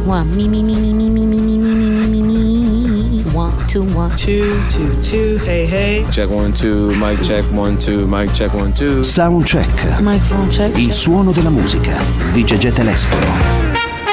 one. Me, me, me, me, me, me, me, me, me, me, me, me. 1, 2, 1. 2, 2, 2. Hey, hey. Check 1, 2. Mic check 1, 2. Mic check 1, 2. Soundcheck. Microphone check. Il suono della musica di Gegè Telesforo.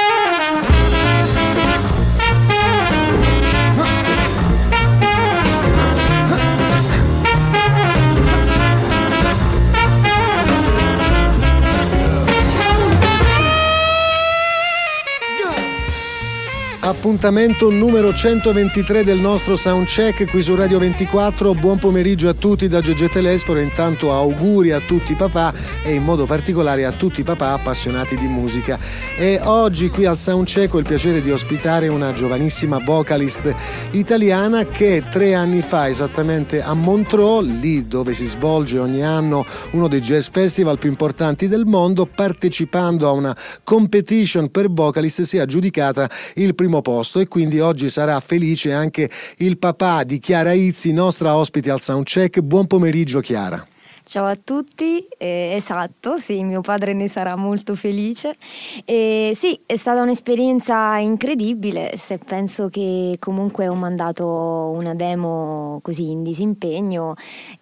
Appuntamento numero 123 del nostro Soundcheck qui su Radio 24. Buon pomeriggio a tutti da Gegè Telesforo. Intanto auguri a tutti i papà e in modo particolare a tutti i papà appassionati di musica. E oggi qui al Soundcheck ho il piacere di ospitare una giovanissima vocalist italiana che 3 anni fa, esattamente a Montreux, lì dove si svolge ogni anno uno dei jazz festival più importanti del mondo, partecipando a una competition per vocalist, si è aggiudicata il primo posto e quindi oggi sarà felice anche il papà di Chiara Izzi, nostra ospite al Soundcheck. Buon pomeriggio Chiara. Ciao a tutti, esatto, sì, mio padre ne sarà molto felice. Sì, è stata un'esperienza incredibile, se penso che comunque ho mandato una demo così in disimpegno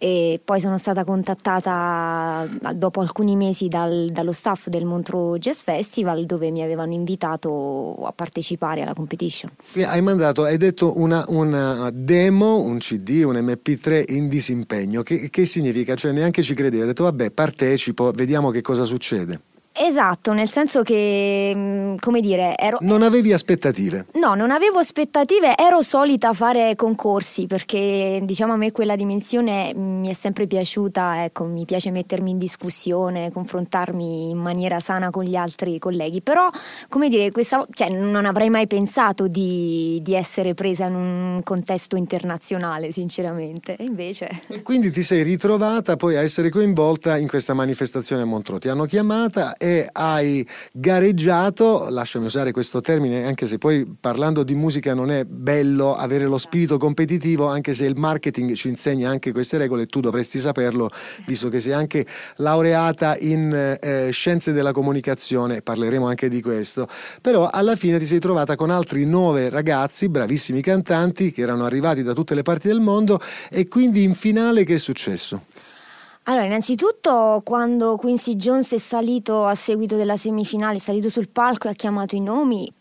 e poi sono stata contattata dopo alcuni mesi dallo staff del Montreux Jazz Festival, dove mi avevano invitato a partecipare alla competition. Hai detto una demo, un CD, un MP3 in disimpegno, che significa? Cioè neanche ci credevo, ho detto vabbè, partecipo, vediamo che cosa succede. Esatto, nel senso che, come dire, non avevi aspettative? No, non avevo aspettative, ero solita fare concorsi perché diciamo a me quella dimensione mi è sempre piaciuta, ecco, mi piace mettermi in discussione, confrontarmi in maniera sana con gli altri colleghi, però come dire, non avrei mai pensato di essere presa in un contesto internazionale, sinceramente, e invece... E quindi ti sei ritrovata poi a essere coinvolta in questa manifestazione a Montreux, ti hanno chiamata e hai gareggiato, lasciami usare questo termine anche se poi parlando di musica non è bello avere lo spirito competitivo, anche se il marketing ci insegna anche queste regole, tu dovresti saperlo visto che sei anche laureata in scienze della comunicazione, parleremo anche di questo, però alla fine ti sei trovata con altri 9 ragazzi, bravissimi cantanti che erano arrivati da tutte le parti del mondo e quindi in finale che è successo? Allora, innanzitutto quando Quincy Jones è salito a seguito della semifinale, è salito sul palco e ha chiamato i nomi,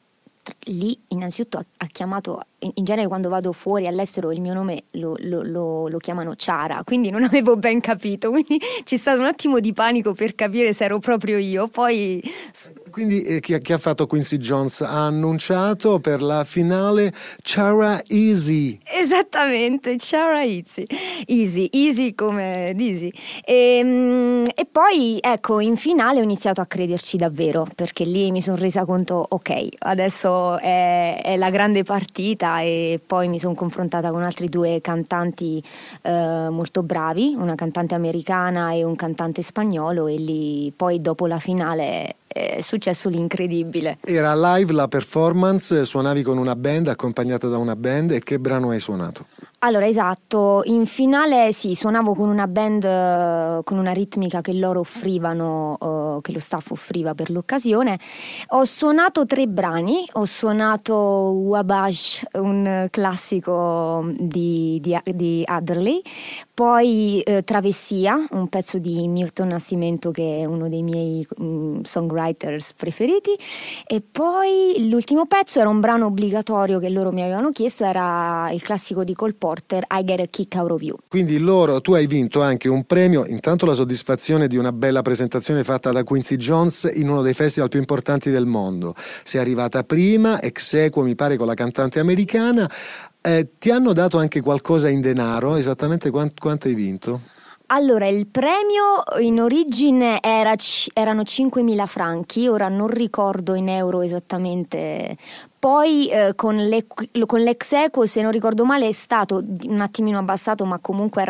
lì innanzitutto ha chiamato, in genere quando vado fuori all'estero il mio nome lo chiamano Ciara, quindi non avevo ben capito, quindi c'è stato un attimo di panico per capire se ero proprio io, poi... Quindi chi ha fatto Quincy Jones ha annunciato per la finale Ciara Izzi. Esattamente, Ciara Izzi. Easy come Dizzy. E poi ecco, in finale ho iniziato a crederci davvero, perché lì mi sono resa conto, ok, adesso è la grande partita, e poi mi sono confrontata con altri 2 cantanti molto bravi, una cantante americana e un cantante spagnolo, e lì poi dopo la finale è successo l'incredibile. Era live la performance, suonavi con una band, accompagnata da una band, e che brano hai suonato? Allora, esatto, in finale sì, suonavo con una band con una ritmica che loro offrivano, che lo staff offriva per l'occasione. Ho suonato 3 brani, ho suonato Wabash, un classico di Adderley, poi Travessia, un pezzo di Milton Nascimento che è uno dei miei songwriters preferiti, e poi l'ultimo pezzo era un brano obbligatorio che loro mi avevano chiesto, era il classico di Cole Porter, I Get a Kick Out of You. Quindi tu hai vinto anche un premio, intanto la soddisfazione di una bella presentazione fatta da Quincy Jones in uno dei festival più importanti del mondo. Sei arrivata prima, ex aequo mi pare con la cantante americana. Ti hanno dato anche qualcosa in denaro? Esattamente quanto hai vinto? Allora, il premio in origine erano 5.000 franchi, ora non ricordo in euro esattamente. Poi con l'ex equo, se non ricordo male, è stato un attimino abbassato, ma comunque erano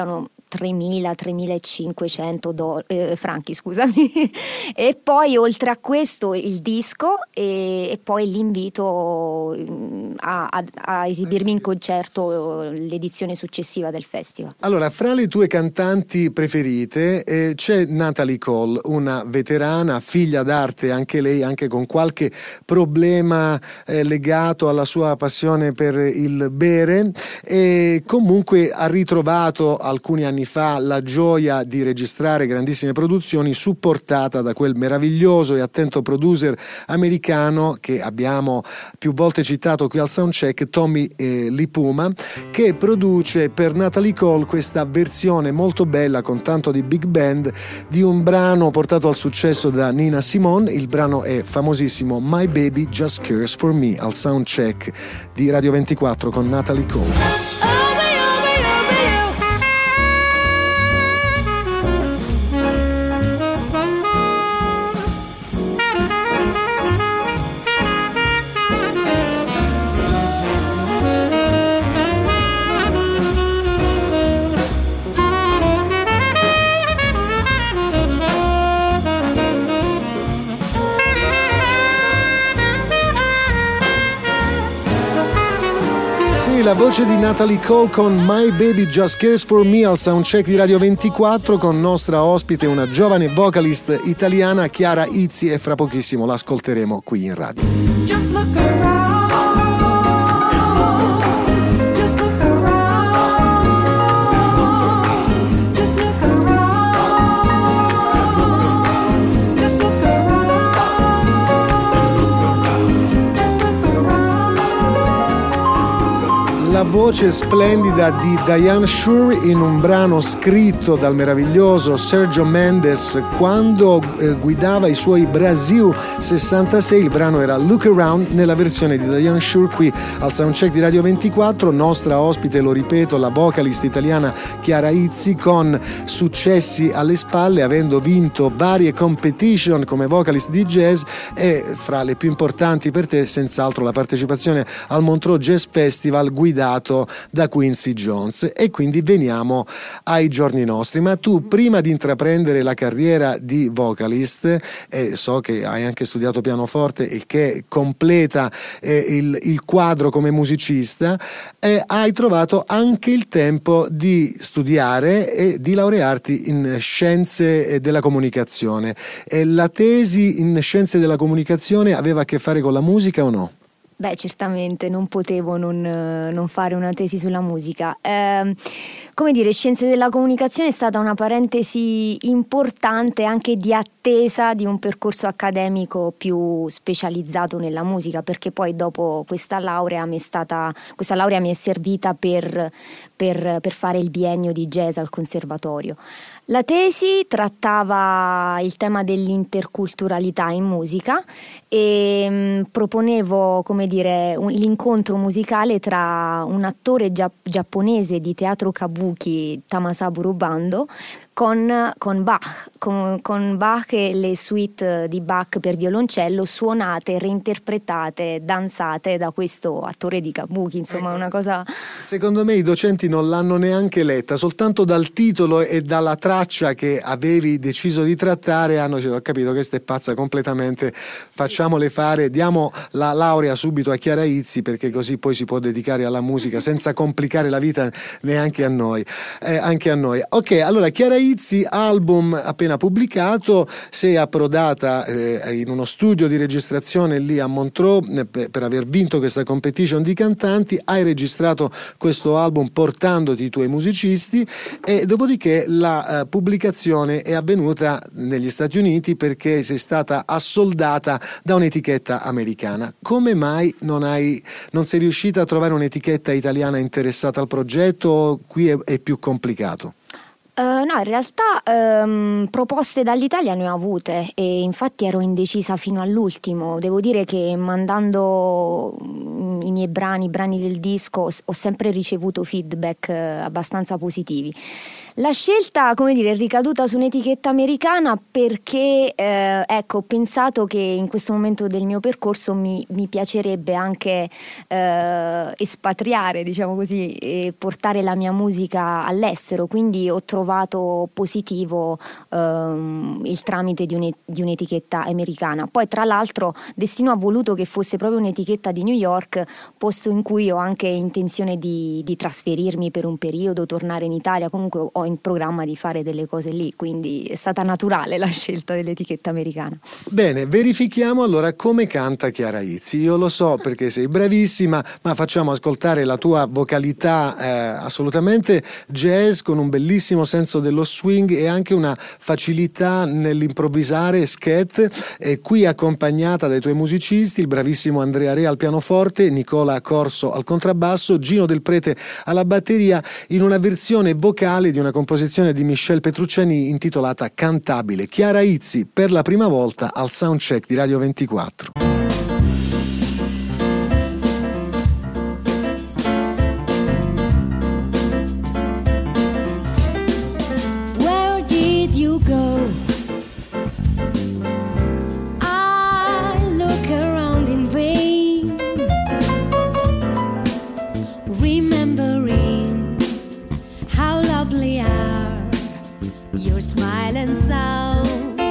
3.000-3.500 franchi, scusami. E poi oltre a questo il disco e poi l'invito a esibirmi in concerto l'edizione successiva del festival. Allora, fra le tue cantanti preferite c'è Natalie Cole, una veterana, figlia d'arte anche lei, anche con qualche problema legato alla sua passione per il bere, e comunque ha ritrovato alcuni anni fa la gioia di registrare grandissime produzioni, supportata da quel meraviglioso e attento producer americano che abbiamo più volte citato qui al Soundcheck, Tommy Lipuma, che produce per Natalie Cole questa versione molto bella con tanto di big band di un brano portato al successo da Nina Simone. Il brano è famosissimo, My Baby Just Cares For Me, al Soundcheck di Radio 24 con Natalie Cole. La voce di Natalie Cole con My Baby Just Cares For Me al Soundcheck di Radio 24, con nostra ospite una giovane vocalist italiana, Chiara Izzi, e fra pochissimo l'ascolteremo qui in radio. Just look around. Just look around. Just look around. Just look around. Just look around. La voce splendida di Diane Shure in un brano scritto dal meraviglioso Sergio Mendes quando guidava i suoi Brasil 66. Il brano era Look Around nella versione di Diane Shure qui al Soundcheck di Radio 24. Nostra ospite, lo ripeto, la vocalist italiana Chiara Izzi, con successi alle spalle, avendo vinto varie competition come vocalist di jazz, e fra le più importanti per te senz'altro la partecipazione al Montreux Jazz Festival guidato da Quincy Jones. E quindi veniamo ai giorni nostri. Ma tu, prima di intraprendere la carriera di vocalist, e so che hai anche studiato pianoforte, il che completa il quadro come musicista, hai trovato anche il tempo di studiare e di laurearti in scienze della comunicazione. La tesi in scienze della comunicazione aveva a che fare con la musica o no? Beh, certamente non potevo non fare una tesi sulla musica. Come dire, Scienze della Comunicazione è stata una parentesi importante anche di attesa di un percorso accademico più specializzato nella musica, perché poi dopo questa laurea mi è servita per fare il biennio di jazz al conservatorio. La tesi trattava il tema dell'interculturalità in musica e proponevo, come dire, l'incontro musicale tra un attore giapponese di teatro kabuki, Tamasabu Bando, con Bach e le suite di Bach per violoncello, suonate, reinterpretate, danzate da questo attore di kabuki. Insomma, una cosa... Secondo me i docenti non l'hanno neanche letta, soltanto dal titolo e dalla traccia che avevi deciso di trattare hanno detto: ho capito, questa è pazza completamente, facciamole fare, diamo la laurea subito a Chiara Izzi, perché così poi si può dedicare alla musica senza complicare la vita neanche a noi, anche a noi. Ok, allora Chiara Izzi, album appena pubblicato, sei approdata in uno studio di registrazione lì a Montreux per aver vinto questa competition di cantanti, hai registrato questo album portandoti i tuoi musicisti, e dopodiché la pubblicazione è avvenuta negli Stati Uniti perché sei stata assoldata da un'etichetta americana. Come mai non sei riuscita a trovare un'etichetta italiana interessata al progetto? Qui è più complicato. No, in realtà proposte dall'Italia ne ho avute e infatti ero indecisa fino all'ultimo. Devo dire che mandando i miei brani, i brani del disco, ho sempre ricevuto feedback abbastanza positivi. La scelta, come dire, è ricaduta su un'etichetta americana perché ecco, ho pensato che in questo momento del mio percorso mi piacerebbe anche espatriare, diciamo così, e portare la mia musica all'estero, quindi ho trovato positivo il tramite di un'etichetta americana. Poi tra l'altro Destino ha voluto che fosse proprio un'etichetta di New York, posto in cui ho anche intenzione di trasferirmi per un periodo, tornare in Italia, comunque ho in programma di fare delle cose lì, quindi è stata naturale la scelta dell'etichetta americana. Bene, verifichiamo allora come canta Chiara Izzi. Io lo so perché sei bravissima, ma facciamo ascoltare la tua vocalità assolutamente jazz, con un bellissimo senso dello swing e anche una facilità nell'improvvisare scat, qui accompagnata dai tuoi musicisti, il bravissimo Andrea Re al pianoforte, Nicola Corso al contrabbasso, Gino Del Prete alla batteria, in una versione vocale di una composizione di Michel Petrucciani intitolata Cantabile. Chiara Izzi per la prima volta al Soundcheck di Radio 24. Where did you go? I look around in vain, remembering how lovely are your smile and sound.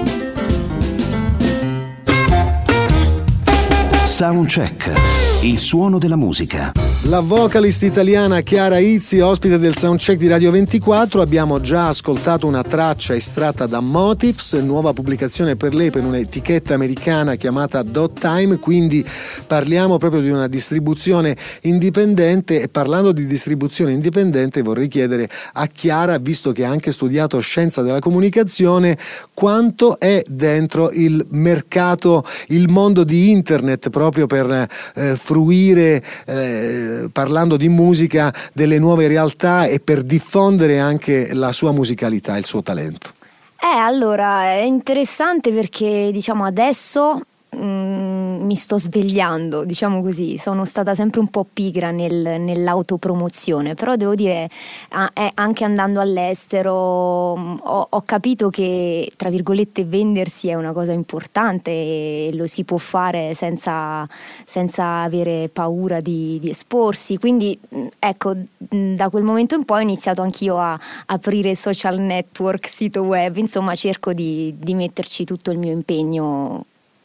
Soundcheck, il suono della musica. La vocalist italiana Chiara Izzi, ospite del Soundcheck di Radio 24. Abbiamo già ascoltato una traccia estratta da Motifs, nuova pubblicazione per lei per un'etichetta americana chiamata Dot Time, quindi parliamo proprio di una distribuzione indipendente. E parlando di distribuzione indipendente vorrei chiedere a Chiara, visto che ha anche studiato scienza della comunicazione, quanto è dentro il mercato, il mondo di internet, proprio per fruire parlando di musica delle nuove realtà e per diffondere anche la sua musicalità, il suo talento. Allora è interessante perché diciamo adesso mi sto svegliando, diciamo così. Sono stata sempre un po' pigra nell'autopromozione, però devo dire anche andando all'estero ho capito che, tra virgolette, vendersi è una cosa importante e lo si può fare senza avere paura di esporsi. Quindi ecco, da quel momento in poi ho iniziato anch'io a aprire social network, sito web, insomma cerco di metterci tutto il mio impegno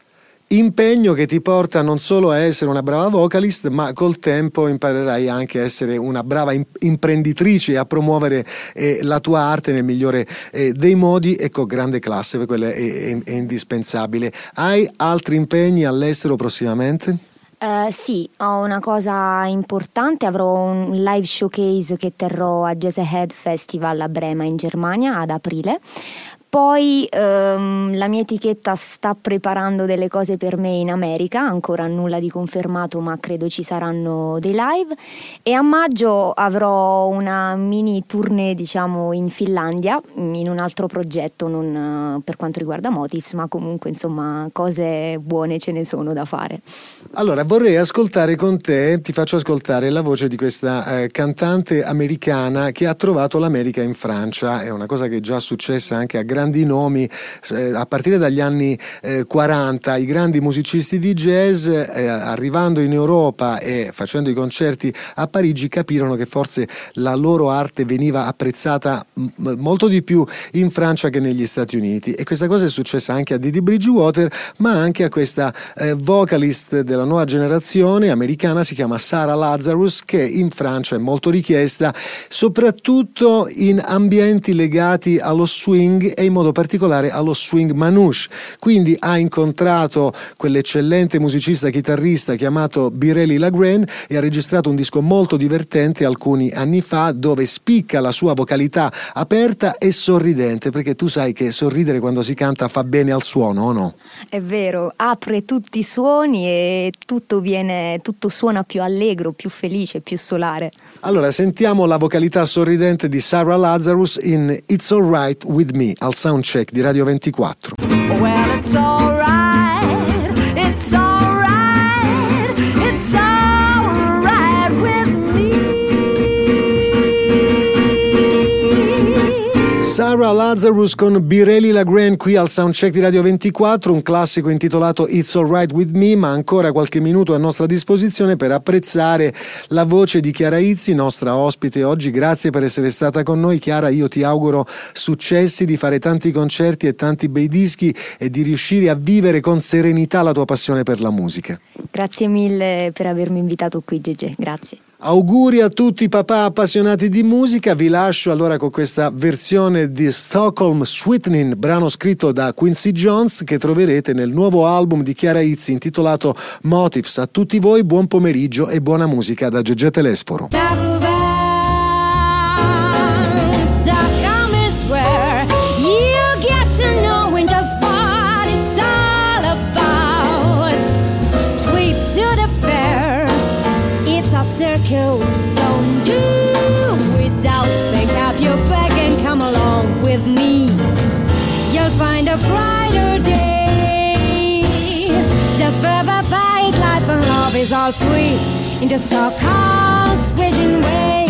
che ti porta non solo a essere una brava vocalist, ma col tempo imparerai anche a essere una brava imprenditrice e a promuovere la tua arte nel migliore dei modi e con grande classe, per quello è indispensabile. Hai altri impegni all'estero prossimamente? Sì, ho una cosa importante, avrò un live showcase che terrò a Jazz Ahead Festival a Brema in Germania ad aprile. Poi la mia etichetta sta preparando delle cose per me in America, ancora nulla di confermato, ma credo ci saranno dei live. E a maggio avrò una mini tournée, diciamo, in Finlandia, in un altro progetto, non per quanto riguarda Motifs, ma comunque insomma cose buone ce ne sono da fare. Allora vorrei ascoltare con te, ti faccio ascoltare la voce di questa cantante americana che ha trovato l'America in Francia. È una cosa che è già successa anche a grandi nomi, a partire dagli anni 40, i grandi musicisti di jazz arrivando in Europa e facendo i concerti a Parigi capirono che forse la loro arte veniva apprezzata molto di più in Francia che negli Stati Uniti, e questa cosa è successa anche a Didi Bridgewater, ma anche a questa vocalist della nuova generazione americana, si chiama Sarah Lazarus, che in Francia è molto richiesta soprattutto in ambienti legati allo swing e in modo particolare allo swing manouche. Quindi ha incontrato quell'eccellente musicista chitarrista chiamato Birelli Lagren e ha registrato un disco molto divertente alcuni anni fa, dove spicca la sua vocalità aperta e sorridente, perché tu sai che sorridere quando si canta fa bene al suono, o no? È vero, apre tutti i suoni e tutto suona più allegro, più felice, più solare. Allora sentiamo la vocalità sorridente di Sarah Lazarus in It's Alright With Me al Soundcheck di Radio 24. Well, it's alright, it's alright, it's alright. Sarah Lazarus con Birelli Lagrène qui al Soundcheck di Radio 24, un classico intitolato It's Alright With Me, ma ancora qualche minuto a nostra disposizione per apprezzare la voce di Chiara Izzi, nostra ospite oggi. Grazie per essere stata con noi, Chiara. Io ti auguro successi, di fare tanti concerti e tanti bei dischi e di riuscire a vivere con serenità la tua passione per la musica. Grazie mille per avermi invitato qui, Gigi, grazie. Auguri a tutti i papà appassionati di musica. Vi lascio allora con questa versione di Stockholm Sweetening, brano scritto da Quincy Jones, che troverete nel nuovo album di Chiara Izzi intitolato Motives. A tutti voi buon pomeriggio e buona musica da Gegè Telesforo. Stockholm is where you get to know just what it's all about. Trip to the fair, it's a circus, don't do without. Pick up your bag and come along with me. You'll find a brighter day. Just fight, life and love is all free in the Stockholm Sweden way.